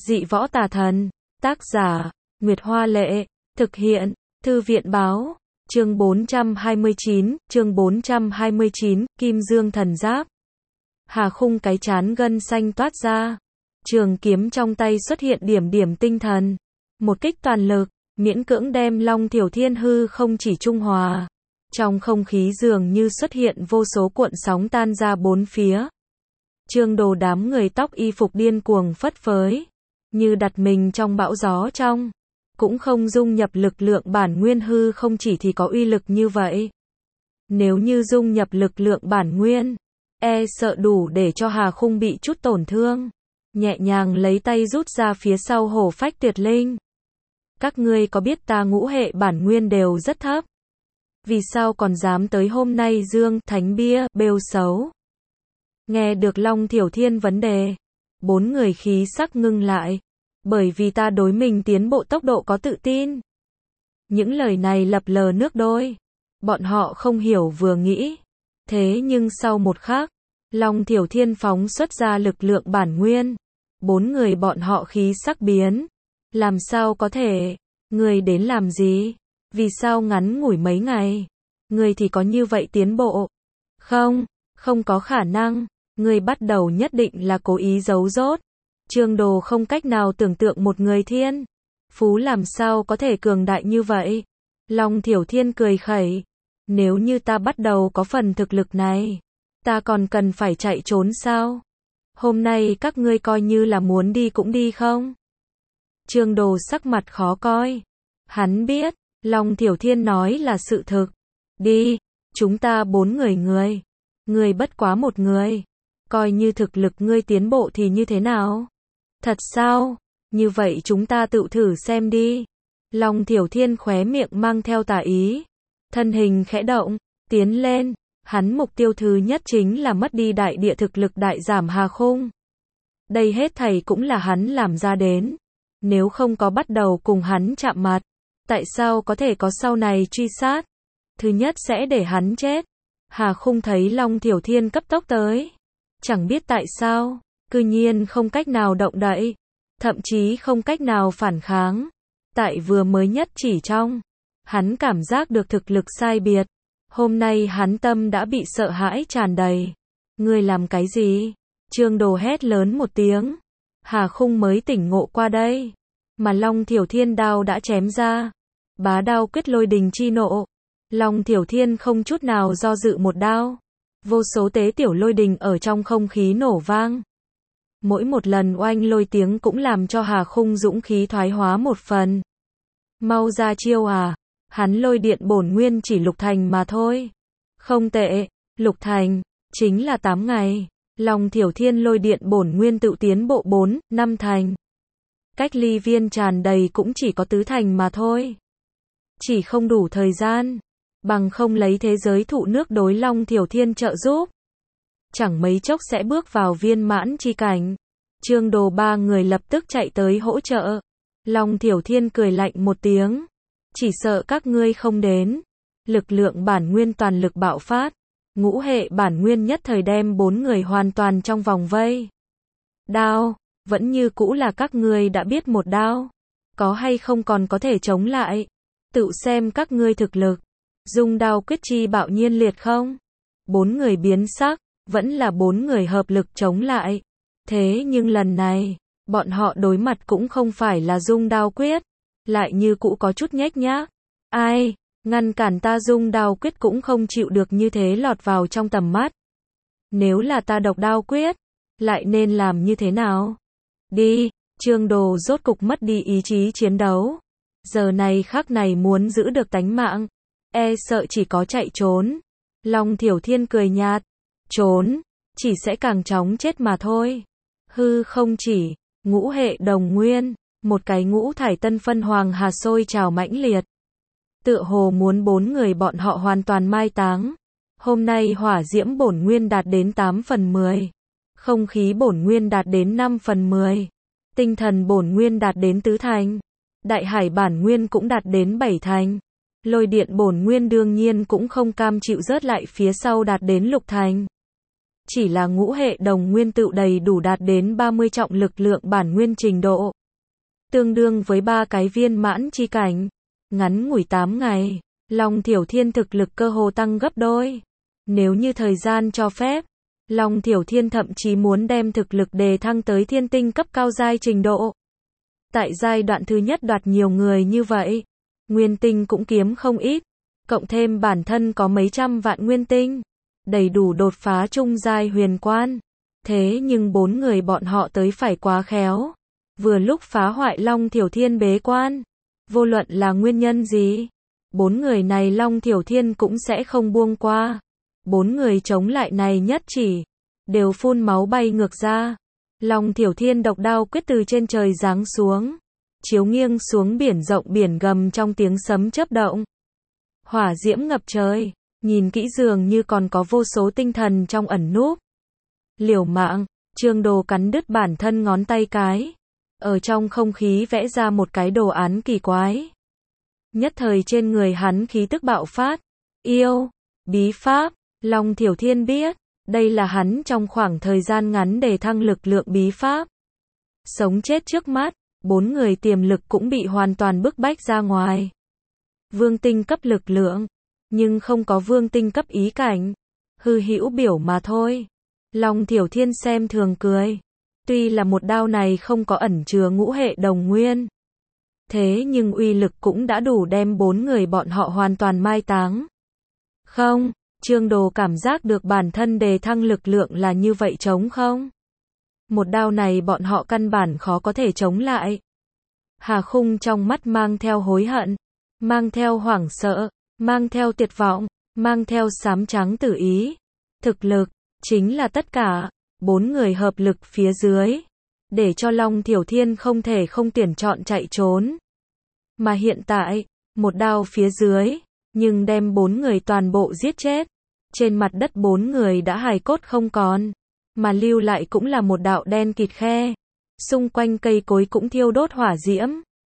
Dị võ tà thần. Tác giả, Nguyệt Hoa Lệ. Thực hiện, Thư viện Báo. Chương 429, Kim Dương thần giáp. Hà Khung cái trán gân xanh toát ra. Trường kiếm trong tay xuất hiện điểm điểm tinh thần. Một kích toàn lực, miễn cưỡng đem Long Thiểu Thiên hư không chỉ trung hòa. Trong không khí dường như xuất hiện vô số cuộn sóng tan ra bốn phía. Trương Đồ đám người tóc y phục điên cuồng phất phới, như đặt mình trong bão gió trong. Cũng không dung nhập lực lượng bản nguyên hư không chỉ thì có uy lực như vậy. Nếu như dung nhập lực lượng bản nguyên, e sợ đủ để cho Hà Khung bị chút tổn thương. Nhẹ nhàng lấy tay rút ra phía sau hổ phách tuyệt linh. Các ngươi có biết ta ngũ hệ bản nguyên đều rất thấp. Vì sao còn dám tới hôm nay dương thánh bia bêu xấu? Nghe được Long Thiểu Thiên vấn đề, bốn người khí sắc ngưng lại. Bởi vì ta đối mình tiến bộ tốc độ có tự tin. Những lời này lập lờ nước đôi. Bọn họ không hiểu vừa nghĩ. Thế nhưng sau một khắc, Long Thiểu Thiên phóng xuất ra lực lượng bản nguyên. Bốn người bọn họ khí sắc biến. Làm sao có thể? Người đến làm gì? Vì sao ngắn ngủi mấy ngày? Người thì có như vậy tiến bộ? Không có khả năng. Người bắt đầu nhất định là cố ý giấu dốt. Trương Đồ không cách nào tưởng tượng một người thiên phú làm sao có thể cường đại như vậy. Long Thiểu Thiên cười khẩy. Nếu như ta bắt đầu có phần thực lực này, ta còn cần phải chạy trốn sao? Hôm nay các ngươi coi như là muốn đi cũng đi không? Trương Đồ sắc mặt khó coi. Hắn biết, Long Thiểu Thiên nói là sự thực. Đi, chúng ta bốn người. Người bất quá một người. Coi như thực lực ngươi tiến bộ thì như thế nào? Thật sao? Như vậy chúng ta tự thử xem đi. Long Thiểu Thiên khóe miệng mang theo tà ý. Thân hình khẽ động, tiến lên. Hắn mục tiêu thứ nhất chính là mất đi đại địa thực lực đại giảm Hà Khung. Đây hết thảy cũng là hắn làm ra đến. Nếu không có bắt đầu cùng hắn chạm mặt, tại sao có thể có sau này truy sát? Thứ nhất sẽ để hắn chết. Hà Khung thấy Long Thiểu Thiên cấp tốc tới. Chẳng biết tại sao, cư nhiên không cách nào động đậy, thậm chí không cách nào phản kháng. Tại vừa mới nhất chỉ trong, hắn cảm giác được thực lực sai biệt. Hôm nay hắn tâm đã bị sợ hãi tràn đầy. Ngươi làm cái gì? Trương Đồ hét lớn một tiếng. Hà Khung mới tỉnh ngộ qua đây. Mà Long Thiểu Thiên đao đã chém ra. Bá đao quyết lôi đình chi nộ. Long Thiểu Thiên không chút nào do dự một đao. Vô số tế tiểu lôi đình ở trong không khí nổ vang. Mỗi một lần oanh lôi tiếng cũng làm cho Hà Khung dũng khí thoái hóa một phần. Mau ra chiêu à? Hắn lôi điện bổn nguyên chỉ lục thành mà thôi. Không tệ, lục thành, chính là 8 ngày. Long Thiểu Thiên lôi điện bổn nguyên tự tiến bộ 4, 5 thành. Cách ly viên tràn đầy cũng chỉ có tứ thành mà thôi. Chỉ không đủ thời gian. Bằng không lấy thế giới thụ nước đối Long Thiểu Thiên trợ giúp. Chẳng mấy chốc sẽ bước vào viên mãn chi cảnh. Trương Đồ ba người lập tức chạy tới hỗ trợ. Long Thiểu Thiên cười lạnh một tiếng. Chỉ sợ các ngươi không đến. Lực lượng bản nguyên toàn lực bạo phát. Ngũ hệ bản nguyên nhất thời đem bốn người hoàn toàn trong vòng vây. Đao, vẫn như cũ là các ngươi đã biết một đao. Có hay không còn có thể chống lại. Tự xem các ngươi thực lực. Dung đao quyết chi bạo nhiên liệt không? Bốn người biến sắc, vẫn là bốn người hợp lực chống lại. Thế nhưng lần này, bọn họ đối mặt cũng không phải là dung đao quyết, lại như cũ có chút nhếch nhác. Ai, ngăn cản ta dung đao quyết cũng không chịu được như thế lọt vào trong tầm mắt. Nếu là ta độc đao quyết, lại nên làm như thế nào? Đi, Trương Đồ rốt cục mất đi ý chí chiến đấu. Giờ này khắc này muốn giữ được tánh mạng. E sợ chỉ có chạy trốn. Long Thiểu Thiên cười nhạt. Trốn, chỉ sẽ càng chóng chết mà thôi. Hư không chỉ, ngũ hệ đồng nguyên, một cái ngũ thải tân phân hoàng hà sôi trào mãnh liệt. Tựa hồ muốn bốn người bọn họ hoàn toàn mai táng. Hôm nay hỏa diễm bổn nguyên đạt đến 8/10. Không khí bổn nguyên đạt đến 5/10. Tinh thần bổn nguyên đạt đến tứ thành. Đại hải bản nguyên cũng đạt đến 7 thành. Lôi điện bổn nguyên đương nhiên cũng không cam chịu rớt lại phía sau đạt đến lục thành. Chỉ là ngũ hệ đồng nguyên tựu đầy đủ đạt đến 30 trọng lực lượng bản nguyên trình độ. Tương đương với 3 cái viên mãn chi cảnh. Ngắn ngủi 8 ngày, Long Thiểu Thiên thực lực cơ hồ tăng gấp đôi. Nếu như thời gian cho phép, Long Thiểu Thiên thậm chí muốn đem thực lực đề thăng tới thiên tinh cấp cao giai trình độ. Tại giai đoạn thứ nhất đoạt nhiều người như vậy, nguyên tinh cũng kiếm không ít, cộng thêm bản thân có mấy trăm vạn nguyên tinh, đầy đủ đột phá trung giai huyền quan. Thế nhưng 4 người bọn họ tới phải quá khéo, vừa lúc phá hoại Long Thiểu Thiên bế quan. Vô luận là nguyên nhân gì, 4 người này Long Thiểu Thiên cũng sẽ không buông qua. 4 người chống lại này nhất chỉ, đều phun máu bay ngược ra. Long Thiểu Thiên độc đao quyết từ trên trời giáng xuống, chiếu nghiêng xuống biển rộng biển gầm trong tiếng sấm chớp động. Hỏa diễm ngập trời, nhìn kỹ dường như còn có vô số tinh thần trong ẩn núp. Liều mạng, Trương Đồ cắn đứt bản thân ngón tay cái, ở trong không khí vẽ ra một cái đồ án kỳ quái. Nhất thời trên người hắn khí tức bạo phát. Yêu, bí pháp, Long Thiểu Thiên biết, đây là hắn trong khoảng thời gian ngắn để thăng lực lượng bí pháp. Sống chết trước mắt, 4 người tiềm lực cũng bị hoàn toàn bức bách ra ngoài. Vương tinh cấp lực lượng, nhưng không có vương tinh cấp ý cảnh. Hư hữu biểu mà thôi. Long Thiểu Thiên xem thường cười. Tuy là một đao này không có ẩn chứa ngũ hệ đồng nguyên, thế nhưng uy lực cũng đã đủ đem 4 người bọn họ hoàn toàn mai táng. Không, Trương Đồ cảm giác được bản thân đề thăng lực lượng là như vậy chống không? Một đao này bọn họ căn bản khó có thể chống lại. Hà Khung trong mắt mang theo hối hận, mang theo hoảng sợ, mang theo tuyệt vọng, mang theo xám trắng tử ý. Thực lực, chính là tất cả. 4 người hợp lực phía dưới, để cho Long Thiểu Thiên không thể không tuyển chọn chạy trốn. Mà hiện tại, một đao phía dưới, nhưng đem 4 người toàn bộ giết chết. Trên mặt đất 4 người đã hài cốt không còn, mà lưu lại cũng là một đạo đen kịt khe. Xung quanh cây cối cũng thiêu đốt hỏa diễm.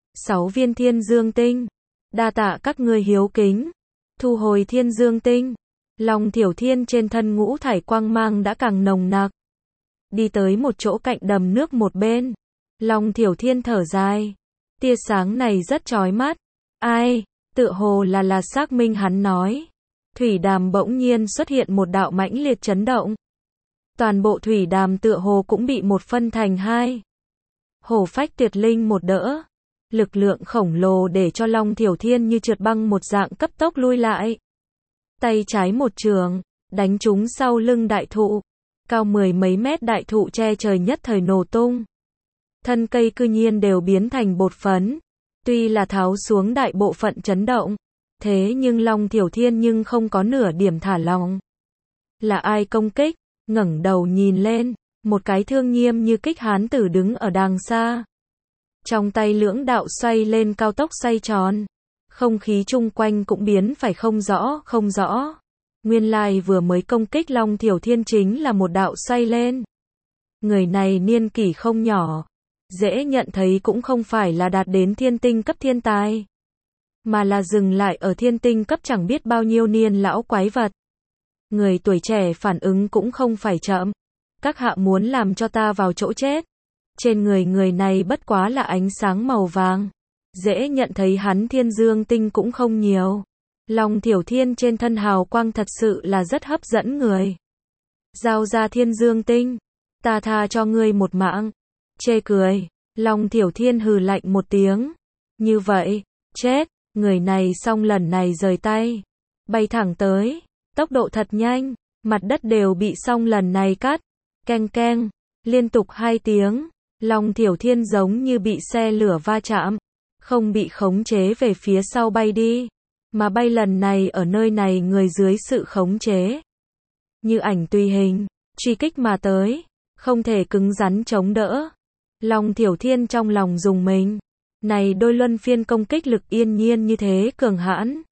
6 viên thiên dương tinh. Đa tạ các ngươi hiếu kính. Thu hồi thiên dương tinh. Long Thiểu Thiên trên thân ngũ thải quang mang đã càng nồng nặc. Đi tới một chỗ cạnh đầm nước một bên. Long Thiểu Thiên thở dài. Tia sáng này rất chói mắt. Ai, tựa hồ là xác minh hắn nói. Thủy đàm bỗng nhiên xuất hiện một đạo mãnh liệt chấn động. Toàn bộ thủy đàm tựa hồ cũng bị một phân thành hai. Hổ phách tuyệt linh một đỡ. Lực lượng khổng lồ để cho Long Thiểu Thiên như trượt băng một dạng cấp tốc lui lại. Tay trái một trường, đánh trúng sau lưng đại thụ. Cao 10 mấy mét đại thụ che trời nhất thời nổ tung. Thân cây cư nhiên đều biến thành bột phấn. Tuy là tháo xuống đại bộ phận chấn động, thế nhưng Long Thiểu Thiên nhưng không có nửa điểm thả lỏng. Là ai công kích? Ngẩng đầu nhìn lên, một cái thương nghiêm như kích hán tử đứng ở đàng xa. Trong tay lưỡng đạo xoay lên cao tốc xoay tròn. Không khí chung quanh cũng biến phải không rõ. Nguyên lai vừa mới công kích Long Thiểu Thiên chính là một đạo xoay lên. Người này niên kỷ không nhỏ, dễ nhận thấy cũng không phải là đạt đến thiên tinh cấp thiên tài, mà là dừng lại ở thiên tinh cấp chẳng biết bao nhiêu niên lão quái vật. Người tuổi trẻ phản ứng cũng không phải chậm. Các hạ muốn làm cho ta vào chỗ chết. Trên người này bất quá là ánh sáng màu vàng. Dễ nhận thấy hắn thiên dương tinh cũng không nhiều. Long Thiểu Thiên trên thân hào quang thật sự là rất hấp dẫn người. Giao ra thiên dương tinh, ta tha cho ngươi một mạng. Chê cười, Long Thiểu Thiên hừ lạnh một tiếng. Như vậy, chết, người này xong lần này rời tay. Bay thẳng tới, tốc độ thật nhanh, mặt đất đều bị xong lần này cắt. Keng keng, liên tục 2 tiếng, Long Thiểu Thiên giống như bị xe lửa va chạm. Không bị khống chế về phía sau bay đi, mà bay lần này ở nơi này người dưới sự khống chế. Như ảnh tùy hình, truy kích mà tới, không thể cứng rắn chống đỡ. Long Thiểu Thiên trong lòng rùng mình. Này đôi luân phiên công kích lực yên nhiên như thế cường hãn.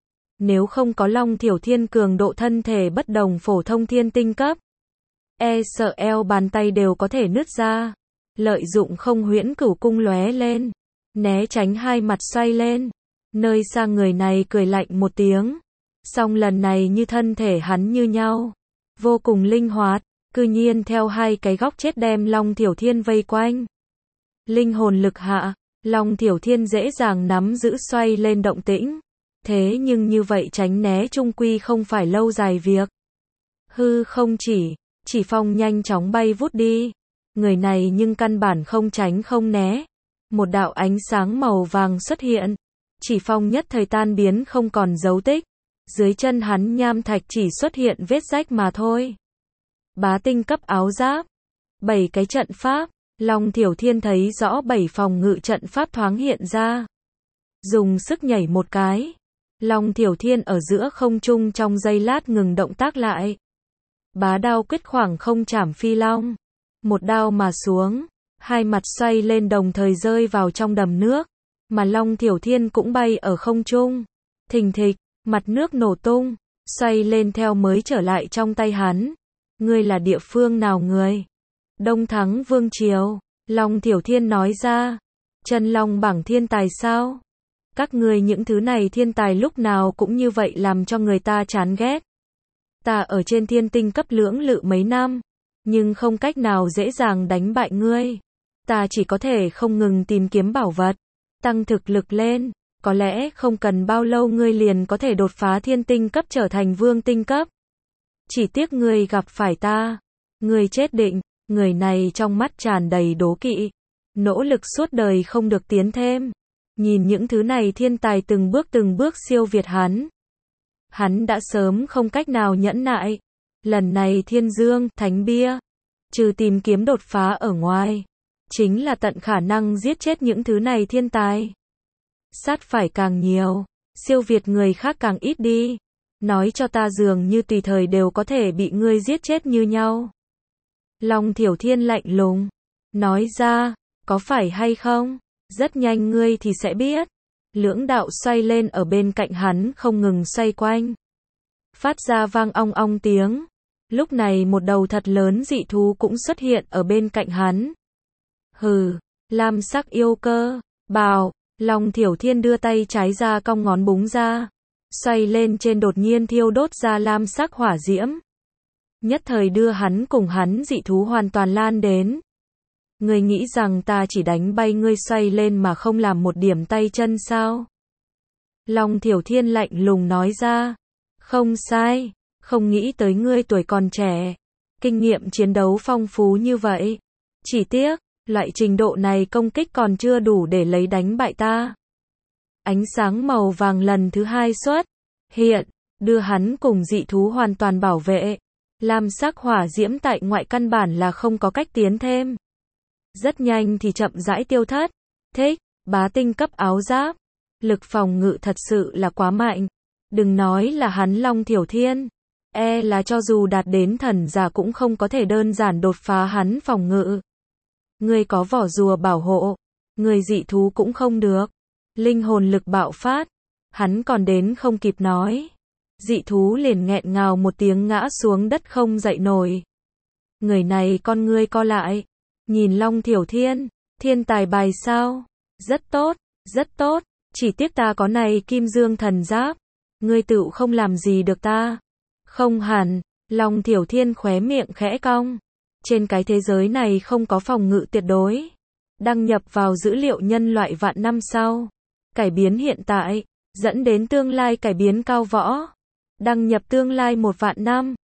Nếu không có Long Thiểu Thiên cường độ thân thể bất đồng phổ thông thiên tinh cấp, e sợ eo bàn tay đều có thể nứt ra. Lợi dụng không huyễn cửu cung lóe lên, né tránh 2 mặt xoay lên. Nơi xa người này cười lạnh một tiếng. Song lần này như thân thể hắn như nhau, vô cùng linh hoạt. cư nhiên theo hai cái góc chết đem Long Thiểu Thiên vây quanh. Linh hồn lực hạ, Long Thiểu Thiên dễ dàng nắm giữ xoay lên động tĩnh. Thế nhưng như vậy tránh né chung quy không phải lâu dài việc. Hư không chỉ phong nhanh chóng bay vút đi. Người này nhưng căn bản không tránh không né. Một đạo ánh sáng màu vàng xuất hiện. Chỉ phong nhất thời tan biến không còn dấu tích. Dưới chân hắn nham thạch chỉ xuất hiện vết rách mà thôi. Bá tinh cấp áo giáp. 7 cái trận pháp. Long Thiểu Thiên thấy rõ 7 phòng ngự trận pháp thoáng hiện ra. Dùng sức nhảy một cái. Long Thiểu Thiên ở giữa không trung trong giây lát ngừng động tác lại. Bá đao quyết khoảng không chảm phi long. Một đao mà xuống. Hai mặt xoay lên đồng thời rơi vào trong đầm nước. Mà Long Thiểu Thiên cũng bay ở không trung. Thình thịch, mặt nước nổ tung. Xoay lên theo mới trở lại trong tay hắn. Ngươi là địa phương nào người? Đông Thắng Vương Triều. Long Thiểu Thiên nói ra. Chân long bảng thiên tài sao? Các ngươi những thứ này thiên tài lúc nào cũng như vậy làm cho người ta chán ghét. Ta ở trên thiên tinh cấp lưỡng lự mấy năm, nhưng không cách nào dễ dàng đánh bại ngươi. Ta chỉ có thể không ngừng tìm kiếm bảo vật, tăng thực lực lên, có lẽ không cần bao lâu ngươi liền có thể đột phá thiên tinh cấp trở thành vương tinh cấp. Chỉ tiếc ngươi gặp phải ta, ngươi chết định. Người này trong mắt tràn đầy đố kỵ, nỗ lực suốt đời không được tiến thêm. Nhìn những thứ này thiên tài từng bước siêu việt hắn. Hắn đã sớm không cách nào nhẫn nại. Lần này Thiên Dương, Thánh Bia, trừ tìm kiếm đột phá ở ngoài, chính là tận khả năng giết chết những thứ này thiên tài. Sát phải càng nhiều, siêu việt người khác càng ít đi. Nói cho ta dường như tùy thời đều có thể bị ngươi giết chết như nhau. Long Thiểu Thiên lạnh lùng, nói ra, có phải hay không? Rất nhanh ngươi thì sẽ biết. Lưỡng đạo xoay lên ở bên cạnh hắn không ngừng xoay quanh. Phát ra vang ong ong tiếng. Lúc này một đầu thật lớn dị thú cũng xuất hiện ở bên cạnh hắn. Hừ, lam sắc yêu cơ, bào. Long Thiểu Thiên đưa tay trái ra cong ngón búng ra. Xoay lên trên đột nhiên thiêu đốt ra lam sắc hỏa diễm. Nhất thời đưa hắn cùng hắn dị thú hoàn toàn lan đến. Ngươi nghĩ rằng ta chỉ đánh bay ngươi xoay lên mà không làm một điểm tay chân sao? Long Thiểu Thiên lạnh lùng nói ra. Không sai, không nghĩ tới ngươi tuổi còn trẻ. Kinh nghiệm chiến đấu phong phú như vậy. Chỉ tiếc, loại trình độ này công kích còn chưa đủ để lấy đánh bại ta. Ánh sáng màu vàng lần thứ hai xuất hiện, đưa hắn cùng dị thú hoàn toàn bảo vệ. Lam sắc hỏa diễm tại ngoại căn bản là không có cách tiến thêm. Rất nhanh thì chậm rãi tiêu thất. Thích, bá tinh cấp áo giáp. Lực phòng ngự thật sự là quá mạnh. Đừng nói là hắn Long Thiểu Thiên. Là cho dù đạt đến thần giả cũng không có thể đơn giản đột phá hắn phòng ngự. Người có vỏ rùa bảo hộ. Người dị thú cũng không được. Linh hồn lực bạo phát. Hắn còn đến không kịp nói. Dị thú liền nghẹn ngào một tiếng ngã xuống đất không dậy nổi. Người này con ngươi co lại. Nhìn Long Thiểu Thiên, thiên tài bài sao? Rất tốt, rất tốt. Chỉ tiếc ta có này kim dương thần giáp. Ngươi tựu không làm gì được ta. Không hẳn, Long Thiểu Thiên khóe miệng khẽ cong. Trên cái thế giới này không có phòng ngự tuyệt đối. Đăng nhập vào dữ liệu nhân loại vạn năm sau. Cải biến hiện tại, dẫn đến tương lai cải biến cao võ. Đăng nhập tương lai 1 vạn năm.